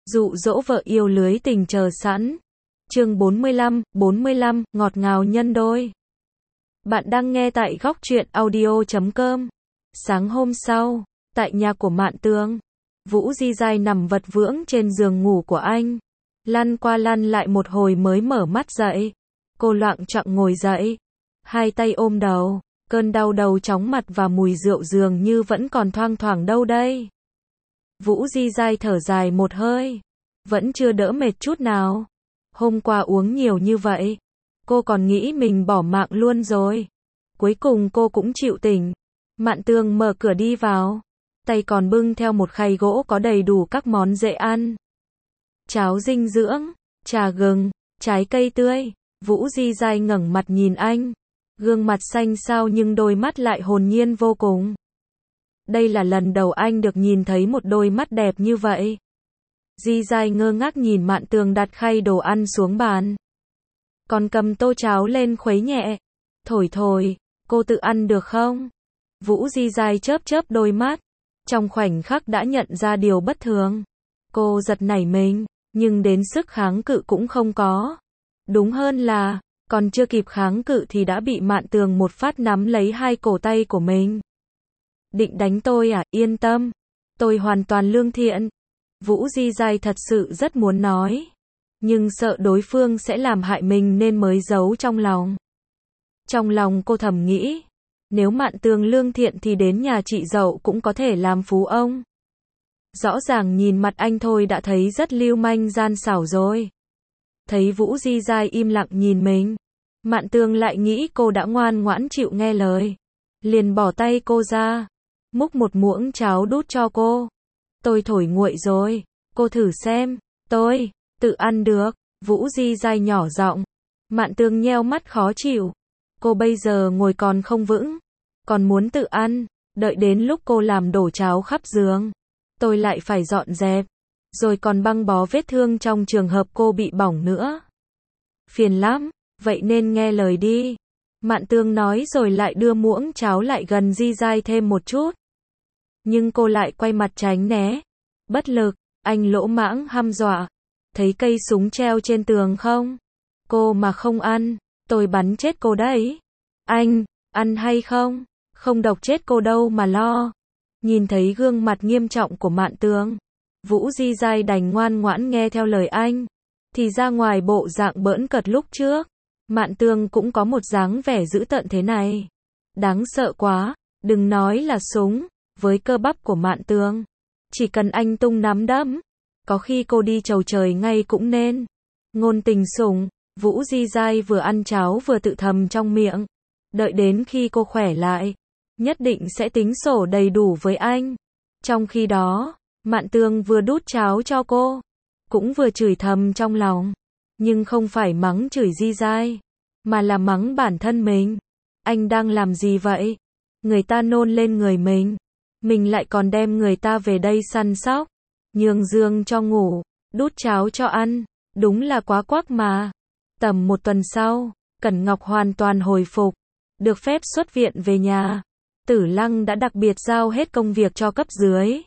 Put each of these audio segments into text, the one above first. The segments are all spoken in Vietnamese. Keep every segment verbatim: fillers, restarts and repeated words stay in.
Dụ dỗ vợ yêu lưới tình chờ sẵn. Chương bốn mươi lăm, bốn mươi lăm, ngọt ngào nhân đôi. Bạn đang nghe tại góc truyện audio chấm com. Sáng hôm sau, tại nhà của Mạn Tường, Vũ Di Dai nằm vật vững trên giường ngủ của anh. Lăn qua lăn lại một hồi mới mở mắt dậy. Cô loạng choạng ngồi dậy, hai tay ôm đầu, cơn đau đầu chóng mặt và mùi rượu dường như vẫn còn thoang thoảng đâu đây. Vũ Di Dai thở dài một hơi, vẫn chưa đỡ mệt chút nào. Hôm qua uống nhiều như vậy, cô còn nghĩ mình bỏ mạng luôn rồi. Cuối cùng cô cũng chịu tỉnh. Mạn Tường mở cửa đi vào, tay còn bưng theo một khay gỗ có đầy đủ các món dễ ăn. Cháo dinh dưỡng, trà gừng, trái cây tươi. Vũ Di Dai ngẩng mặt nhìn anh, gương mặt xanh xao nhưng đôi mắt lại hồn nhiên vô cùng. Đây là lần đầu anh được nhìn thấy một đôi mắt đẹp như vậy. Di Dai ngơ ngác nhìn Mạn Tường đặt khay đồ ăn xuống bàn, còn cầm tô cháo lên khuấy nhẹ. Thổi thổi, cô tự ăn được không? Vũ Di Dai chớp chớp đôi mắt, trong khoảnh khắc đã nhận ra điều bất thường. Cô giật nảy mình, nhưng đến sức kháng cự cũng không có. Đúng hơn là, còn chưa kịp kháng cự thì đã bị Mạn Tường một phát nắm lấy hai cổ tay của mình. Định đánh tôi à? Yên tâm, tôi hoàn toàn lương thiện. Vũ Di Dai thật sự rất muốn nói, nhưng sợ đối phương sẽ làm hại mình nên mới giấu trong lòng. Trong lòng cô thầm nghĩ, nếu Mạn Tường lương thiện thì đến nhà chị dậu cũng có thể làm phú ông. Rõ ràng nhìn mặt anh thôi đã thấy rất lưu manh gian xảo rồi. Thấy Vũ Di Dai im lặng nhìn mình, Mạn Tường lại nghĩ cô đã ngoan ngoãn chịu nghe lời, liền bỏ tay cô ra, múc một muỗng cháo đút cho cô. Tôi thổi nguội rồi, cô thử xem. Tôi tự ăn được. Vũ Di Dai nhỏ giọng. Mạn Tường nheo mắt khó chịu. Cô bây giờ ngồi còn không vững, còn muốn tự ăn. Đợi đến lúc cô làm đổ cháo khắp giường, tôi lại phải dọn dẹp, rồi còn băng bó vết thương trong trường hợp cô bị bỏng nữa. Phiền lắm, vậy nên nghe lời đi. Mạn Tường nói rồi lại đưa muỗng cháo lại gần Di Dai thêm một chút. Nhưng cô lại quay mặt tránh né. Bất lực, anh lỗ mãng hăm dọa. Thấy cây súng treo trên tường không? Cô mà không ăn, tôi bắn chết cô đấy. Anh, ăn hay không? Không độc chết cô đâu mà lo. Nhìn thấy gương mặt nghiêm trọng của Mạn Tường, Vũ Di Dai đành ngoan ngoãn nghe theo lời anh. Thì ra ngoài bộ dạng bỡn cợt lúc trước, Mạn Tường cũng có một dáng vẻ dữ tợn thế này. Đáng sợ quá, đừng nói là súng. Với cơ bắp của Mạn Tường, chỉ cần anh tung nắm đấm, có khi cô đi chầu trời ngay cũng nên. Ngôn tình sủng. Vũ Di Dai vừa ăn cháo vừa tự thầm trong miệng. Đợi đến khi cô khỏe lại, nhất định sẽ tính sổ đầy đủ với anh. Trong khi đó, Mạn Tường vừa đút cháo cho cô, cũng vừa chửi thầm trong lòng. Nhưng không phải mắng chửi Di Dai, mà là mắng bản thân mình. Anh đang làm gì vậy? Người ta nôn lên người mình, mình lại còn đem người ta về đây săn sóc, nhường giường cho ngủ, đút cháo cho ăn, đúng là quá quắc mà. Tầm một tuần sau, Cẩn Ngọc hoàn toàn hồi phục, được phép xuất viện về nhà. Tử Lăng đã đặc biệt giao hết công việc cho cấp dưới,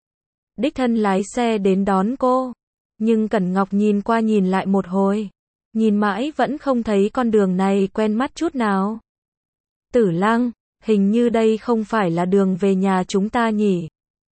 đích thân lái xe đến đón cô. Nhưng Cẩn Ngọc nhìn qua nhìn lại một hồi, nhìn mãi vẫn không thấy con đường này quen mắt chút nào. Tử Lăng, hình như đây không phải là đường về nhà chúng ta nhỉ?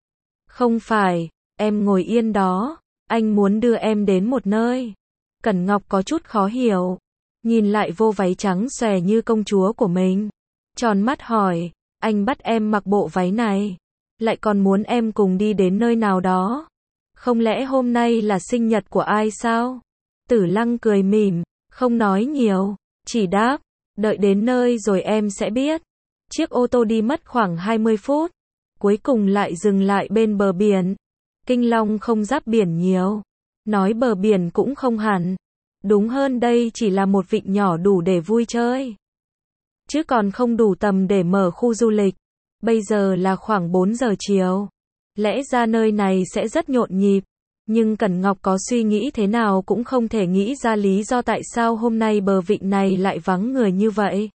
Không phải, em ngồi yên đó, anh muốn đưa em đến một nơi. Cẩn Ngọc có chút khó hiểu, nhìn lại vô váy trắng xòe như công chúa của mình, tròn mắt hỏi, anh bắt em mặc bộ váy này, lại còn muốn em cùng đi đến nơi nào đó. Không lẽ hôm nay là sinh nhật của ai sao? Tử Lăng cười mỉm, không nói nhiều, chỉ đáp, đợi đến nơi rồi em sẽ biết. Chiếc ô tô đi mất khoảng hai mươi phút, cuối cùng lại dừng lại bên bờ biển. Kinh Long không giáp biển nhiều, nói bờ biển cũng không hẳn. Đúng hơn đây chỉ là một vịnh nhỏ đủ để vui chơi, chứ còn không đủ tầm để mở khu du lịch. Bây giờ là khoảng bốn giờ chiều, lẽ ra nơi này sẽ rất nhộn nhịp. Nhưng Cẩn Ngọc có suy nghĩ thế nào cũng không thể nghĩ ra lý do tại sao hôm nay bờ vịnh này lại vắng người như vậy.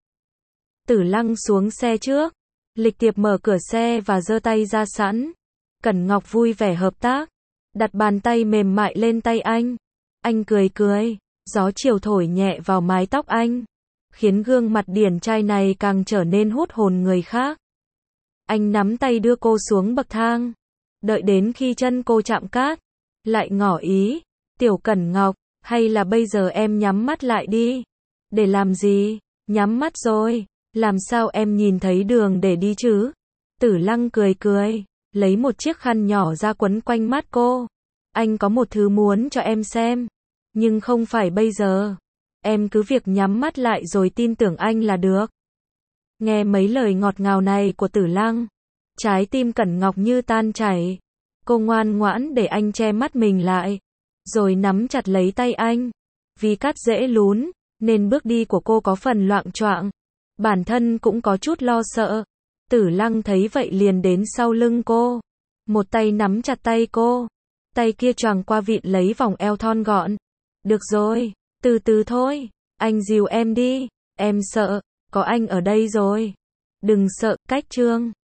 Tử Lăng xuống xe trước, lịch thiệp mở cửa xe và giơ tay ra sẵn. Cẩn Ngọc vui vẻ hợp tác, đặt bàn tay mềm mại lên tay anh. Anh cười cười, gió chiều thổi nhẹ vào mái tóc anh, khiến gương mặt điển trai này càng trở nên hút hồn người khác. Anh nắm tay đưa cô xuống bậc thang, đợi đến khi chân cô chạm cát, lại ngỏ ý, Tiểu Cẩn Ngọc, hay là bây giờ em nhắm mắt lại đi. Để làm gì? Nhắm mắt rồi, làm sao em nhìn thấy đường để đi chứ? Tử Lăng cười cười, lấy một chiếc khăn nhỏ ra quấn quanh mắt cô. Anh có một thứ muốn cho em xem, nhưng không phải bây giờ. Em cứ việc nhắm mắt lại rồi tin tưởng anh là được. Nghe mấy lời ngọt ngào này của Tử Lăng, trái tim Cẩn Ngọc như tan chảy. Cô ngoan ngoãn để anh che mắt mình lại, rồi nắm chặt lấy tay anh. Vì cát dễ lún, nên bước đi của cô có phần loạng choạng. Bản thân cũng có chút lo sợ. Tử Lăng thấy vậy liền đến sau lưng cô, một tay nắm chặt tay cô, tay kia choàng qua vịn lấy vòng eo thon gọn. Được rồi, từ từ thôi, anh dìu em đi, em sợ, có anh ở đây rồi. Đừng sợ, cách chương.